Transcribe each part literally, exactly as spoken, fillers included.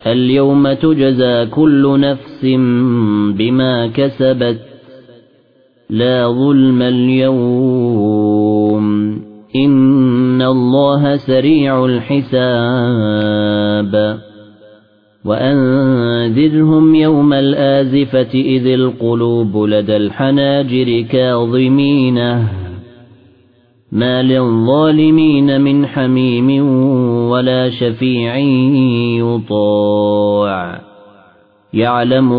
اليوم تجزى كل نفس بما كسبت لا ظلم اليوم إن الله سريع الحساب وأنذرهم يوم الآزفة إذ القلوب لدى الحناجر كاظمينه ما للظالمين من حميم ولا شفيع يطاع يعلم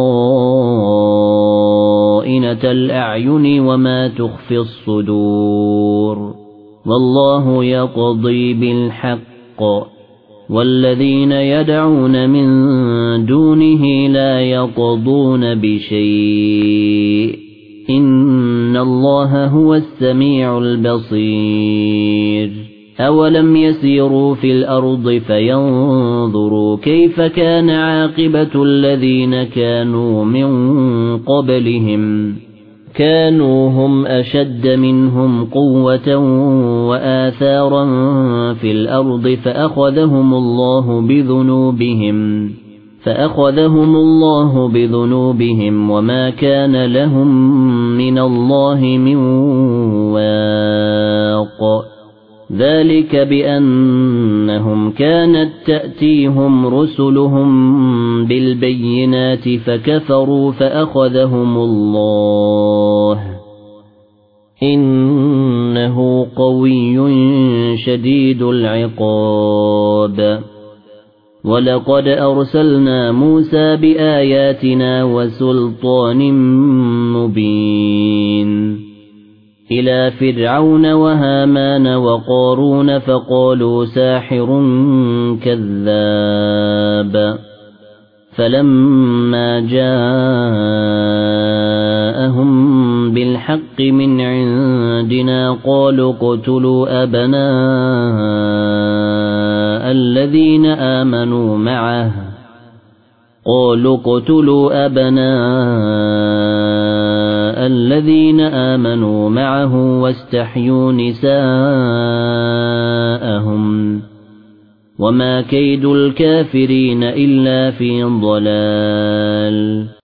خائنة الأعين وما تخفي الصدور والله يقضي بالحق والذين يدعون من دونه لا يقضون بشيء إن الله هو السميع البصير أولم يسيروا في الأرض فينظروا كيف كان عاقبة الذين كانوا من قبلهم كانوا هم أشد منهم قوة وآثارا في الأرض فأخذهم الله بذنوبهم فأخذهم الله بذنوبهم وما كان لهم من الله من واق ذلك بأنهم كانت تأتيهم رسلهم بالبينات فكفروا فأخذهم الله إنه قوي شديد العقاب ولقد أرسلنا موسى بآياتنا وسلطان مبين إلى فرعون وهامان وقارون فقالوا ساحر كذاب فلما جاءهم بالحق من عندنا قالوا اقتلوا أبناء الذين آمنوا معه قالوا اقتلوا أبناء الذين آمنوا معه واستحيوا نساءهم وما كيد الكافرين إلا في ضلال